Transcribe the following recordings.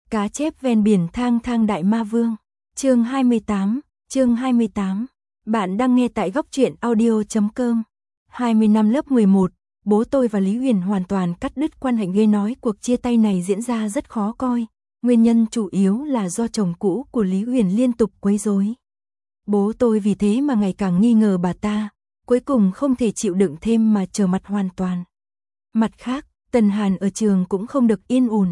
Cá chép ven biển thang thang đại ma vương. Chương 28. Bạn đang nghe tại góc truyện audio.com. 20 năm lớp 11, bố tôi và Lý Huyền hoàn toàn cắt đứt quan hệ, nghe nói cuộc chia tay này diễn ra rất khó coi. Nguyên nhân chủ yếu là do chồng cũ của Lý Huyền liên tục quấy rối. Bố tôi vì thế mà ngày càng nghi ngờ bà ta, cuối cùng không thể chịu đựng thêm mà trở mặt hoàn toàn. Mặt khác, Tần Hàn ở trường cũng không được yên ổn.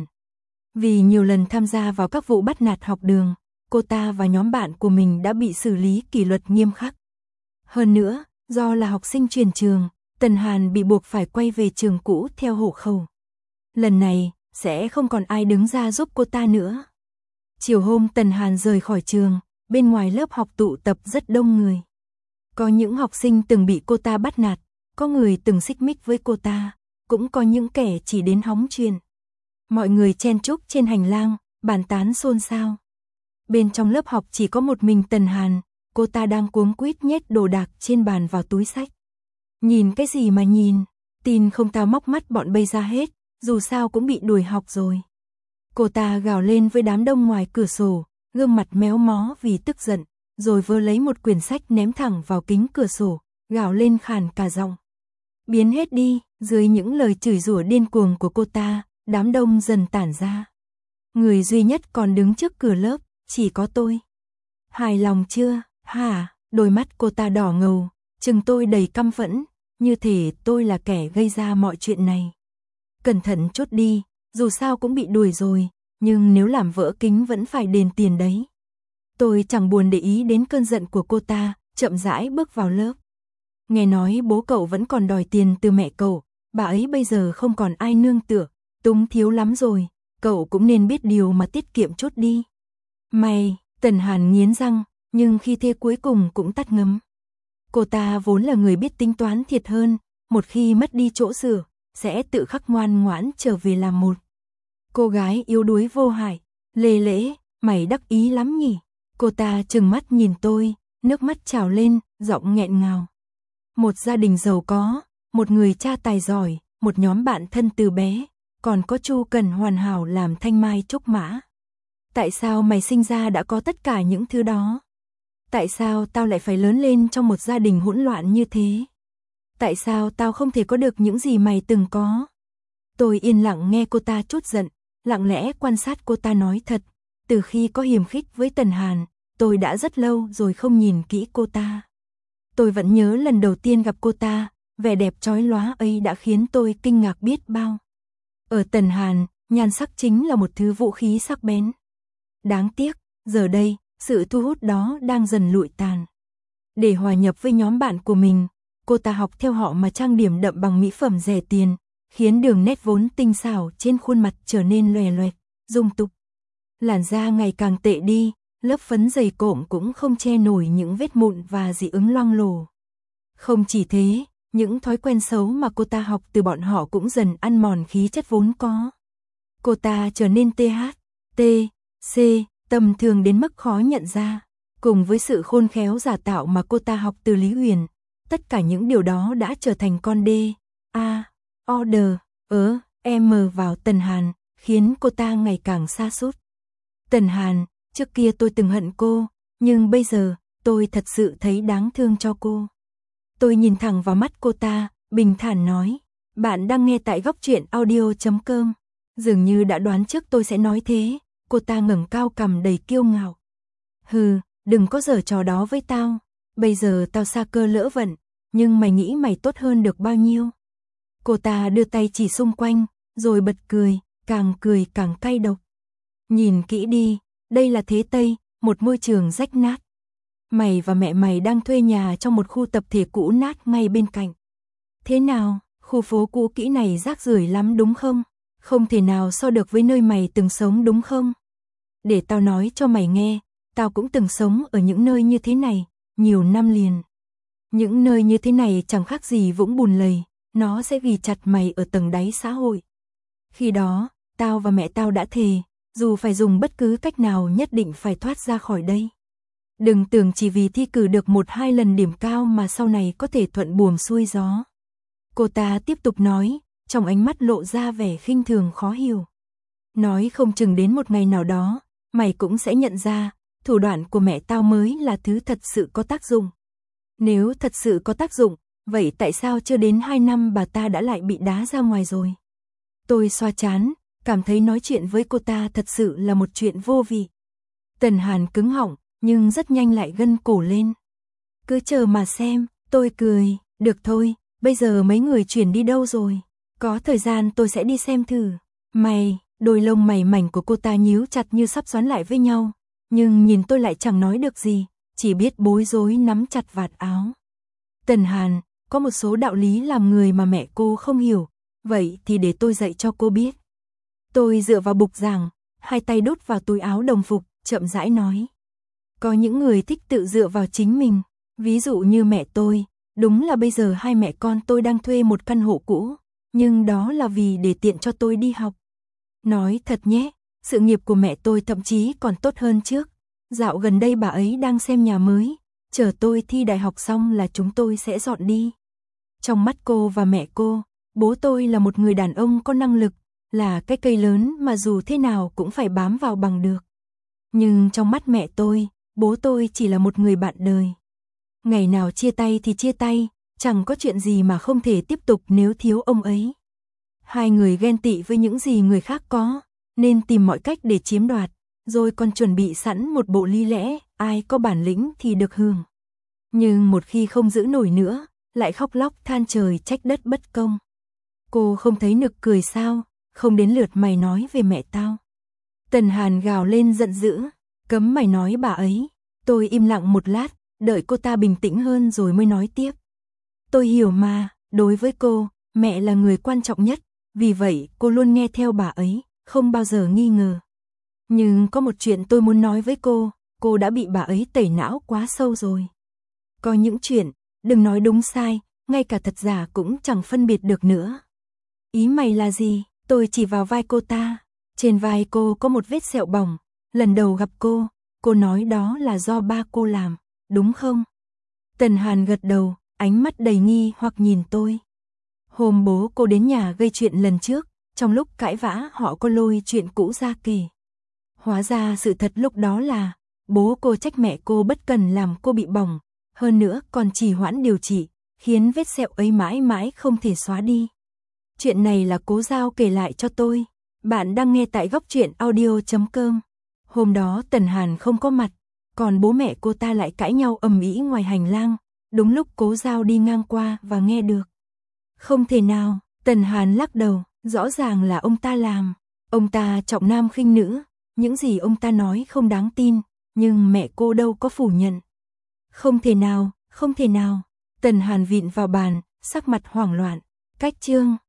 Vì nhiều lần tham gia vào các vụ bắt nạt học đường, cô ta và nhóm bạn của mình đã bị xử lý kỷ luật nghiêm khắc. Hơn nữa, do là học sinh chuyển trường, Tần Hàn bị buộc phải quay về trường cũ theo hộ khẩu. Lần này, sẽ không còn ai đứng ra giúp cô ta nữa. Chiều hôm Tần Hàn rời khỏi trường, bên ngoài lớp học tụ tập rất đông người. Có những học sinh từng bị cô ta bắt nạt, có người từng xích mích với cô ta, cũng có những kẻ chỉ đến hóng chuyện. Mọi người chen chúc trên hành lang, bàn tán xôn xao. Bên trong lớp học chỉ có một mình Tần Hàn, cô ta đang cuống quýt nhét đồ đạc trên bàn vào túi xách. Nhìn cái gì mà nhìn, tin không tao móc mắt bọn bây ra hết, dù sao cũng bị đuổi học rồi. Cô ta gào lên với đám đông ngoài cửa sổ, gương mặt méo mó vì tức giận, rồi vơ lấy một quyển sách ném thẳng vào kính cửa sổ, gào lên khàn cả giọng. Biến hết đi, dưới những lời chửi rủa điên cuồng của cô ta, đám đông dần tản ra. Người duy nhất còn đứng trước cửa lớp, chỉ có tôi. Hài lòng chưa, hả? Đôi mắt cô ta đỏ ngầu, trừng tôi đầy căm phẫn, như thể tôi là kẻ gây ra mọi chuyện này. Cẩn thận chút đi, dù sao cũng bị đuổi rồi, nhưng nếu làm vỡ kính vẫn phải đền tiền đấy. Tôi chẳng buồn để ý đến cơn giận của cô ta, chậm rãi bước vào lớp. Nghe nói bố cậu vẫn còn đòi tiền từ mẹ cậu, bà ấy bây giờ không còn ai nương tựa, túng thiếu lắm rồi, cậu cũng nên biết điều mà tiết kiệm chút đi. Mày, Tần Hàn nghiến răng, nhưng khi thế cuối cùng cũng tắt ngấm. Cô ta vốn là người biết tính toán thiệt hơn, một khi mất đi chỗ dựa, sẽ tự khắc ngoan ngoãn trở về làm một cô gái yếu đuối vô hại. Lê Lễ, mày đắc ý lắm nhỉ? Cô ta trừng mắt nhìn tôi, nước mắt trào lên, giọng nghẹn ngào. Một gia đình giàu có, một người cha tài giỏi, một nhóm bạn thân từ bé, còn có Chu Cần hoàn hảo làm thanh mai trúc mã. Tại sao mày sinh ra đã có tất cả những thứ đó? Tại sao tao lại phải lớn lên trong một gia đình hỗn loạn như thế? Tại sao tao không thể có được những gì mày từng có? Tôi yên lặng nghe cô ta trút giận, lặng lẽ quan sát cô ta nói thật. Từ khi có hiềm khích với Tần Hàn, tôi đã rất lâu rồi không nhìn kỹ cô ta. Tôi vẫn nhớ lần đầu tiên gặp cô ta, vẻ đẹp chói lóa ấy đã khiến tôi kinh ngạc biết bao. Ở Tần Hàn, nhan sắc chính là một thứ vũ khí sắc bén. Đáng tiếc, giờ đây, sự thu hút đó đang dần lụi tàn. Để hòa nhập với nhóm bạn của mình, cô ta học theo họ mà trang điểm đậm bằng mỹ phẩm rẻ tiền, khiến đường nét vốn tinh xảo trên khuôn mặt trở nên lòe loẹt, dung tục. Làn da ngày càng tệ đi, lớp phấn dày cộm cũng không che nổi những vết mụn và dị ứng loang lổ. Không chỉ thế, những thói quen xấu mà cô ta học từ bọn họ cũng dần ăn mòn khí chất vốn có. Cô ta trở nên THC, tầm thường đến mức khó nhận ra. Cùng với sự khôn khéo giả tạo mà cô ta học từ Lý Huyền, tất cả những điều đó đã trở thành con M vào Tần Hàn, khiến cô ta ngày càng sa sút. Tần Hàn, trước kia tôi từng hận cô, nhưng bây giờ, tôi thật sự thấy đáng thương cho cô. Tôi nhìn thẳng vào mắt cô ta, bình thản nói, bạn đang nghe tại góc truyện audio.com. Dường như đã đoán trước tôi sẽ nói thế, cô ta ngẩng cao cằm đầy kiêu ngạo. Hừ, đừng có giở trò đó với tao, bây giờ tao sa cơ lỡ vận, nhưng mày nghĩ mày tốt hơn được bao nhiêu? Cô ta đưa tay chỉ xung quanh, rồi bật cười càng cay độc. Nhìn kỹ đi, đây là Thế Tây, một môi trường rách nát. Mày và mẹ mày đang thuê nhà trong một khu tập thể cũ nát ngay bên cạnh. Thế nào, khu phố cũ kỹ này rác rưởi lắm đúng không? Không thể nào so được với nơi mày từng sống đúng không? Để tao nói cho mày nghe, tao cũng từng sống ở những nơi như thế này, nhiều năm liền. Những nơi như thế này chẳng khác gì vũng bùn lầy, nó sẽ ghi chặt mày ở tầng đáy xã hội. Khi đó, tao và mẹ tao đã thề, dù phải dùng bất cứ cách nào nhất định phải thoát ra khỏi đây. Đừng tưởng chỉ vì thi cử được 1-2 lần điểm cao mà sau này có thể thuận buồm xuôi gió. Cô ta tiếp tục nói, trong ánh mắt lộ ra vẻ khinh thường khó hiểu. Nói không chừng đến một ngày nào đó, mày cũng sẽ nhận ra, thủ đoạn của mẹ tao mới là thứ thật sự có tác dụng. Nếu thật sự có tác dụng, vậy tại sao chưa đến 2 năm bà ta đã lại bị đá ra ngoài rồi? Tôi xoa trán, cảm thấy nói chuyện với cô ta thật sự là một chuyện vô vị. Tần Hàn cứng họng, nhưng rất nhanh lại gân cổ lên. Cứ chờ mà xem, tôi cười, được thôi, bây giờ mấy người chuyển đi đâu rồi? Có thời gian tôi sẽ đi xem thử. Mày, đôi lông mày mảnh của cô ta nhíu chặt như sắp xoắn lại với nhau, nhưng nhìn tôi lại chẳng nói được gì, chỉ biết bối rối nắm chặt vạt áo. Tần Hàn, có một số đạo lý làm người mà mẹ cô không hiểu, vậy thì để tôi dạy cho cô biết. Tôi dựa vào bục giảng, hai tay đút vào túi áo đồng phục, chậm rãi nói. Có những người thích tự dựa vào chính mình, ví dụ như mẹ tôi, đúng là bây giờ hai mẹ con tôi đang thuê một căn hộ cũ, nhưng đó là vì để tiện cho tôi đi học. Nói thật nhé, sự nghiệp của mẹ tôi thậm chí còn tốt hơn trước. Dạo gần đây bà ấy đang xem nhà mới, chờ tôi thi đại học xong là chúng tôi sẽ dọn đi. Trong mắt cô và mẹ cô, bố tôi là một người đàn ông có năng lực, là cái cây lớn mà dù thế nào cũng phải bám vào bằng được. Nhưng trong mắt mẹ tôi, bố tôi chỉ là một người bạn đời. Ngày nào chia tay thì chia tay, chẳng có chuyện gì mà không thể tiếp tục nếu thiếu ông ấy. Hai người ghen tị với những gì người khác có, nên tìm mọi cách để chiếm đoạt, rồi còn chuẩn bị sẵn một bộ lý lẽ, ai có bản lĩnh thì được hưởng. Nhưng một khi không giữ nổi nữa, lại khóc lóc than trời trách đất bất công. Cô không thấy nực cười sao, không đến lượt mày nói về mẹ tao. Tần Hàn gào lên giận dữ, cấm mày nói bà ấy. Tôi im lặng một lát, đợi cô ta bình tĩnh hơn rồi mới nói tiếp. Tôi hiểu mà, đối với cô, mẹ là người quan trọng nhất, vì vậy cô luôn nghe theo bà ấy, không bao giờ nghi ngờ. Nhưng có một chuyện tôi muốn nói với cô đã bị bà ấy tẩy não quá sâu rồi. Có những chuyện, đừng nói đúng sai, ngay cả thật giả cũng chẳng phân biệt được nữa. Ý mày là gì? Tôi chỉ vào vai cô ta. Trên vai cô có một vết sẹo bỏng. Lần đầu gặp cô nói đó là do ba cô làm, đúng không? Tần Hàn gật đầu, ánh mắt đầy nghi hoặc nhìn tôi. Hôm bố cô đến nhà gây chuyện lần trước, trong lúc cãi vã họ có lôi chuyện cũ ra kể. Hóa ra sự thật lúc đó là, bố cô trách mẹ cô bất cần làm cô bị bỏng, hơn nữa còn trì hoãn điều trị, khiến vết sẹo ấy mãi mãi không thể xóa đi. Chuyện này là Cố Giao kể lại cho tôi. Bạn đang nghe tại Góc Truyện Audio.com. Hôm đó Tần Hàn không có mặt, còn bố mẹ cô ta lại cãi nhau ầm ĩ ngoài hành lang, đúng lúc Cố Giao đi ngang qua và nghe được. Không thể nào, Tần Hàn lắc đầu, rõ ràng là ông ta làm. Ông ta trọng nam khinh nữ, những gì ông ta nói không đáng tin, nhưng mẹ cô đâu có phủ nhận. Không thể nào, không thể nào. Tần Hàn vịn vào bàn, sắc mặt hoảng loạn. Cách chương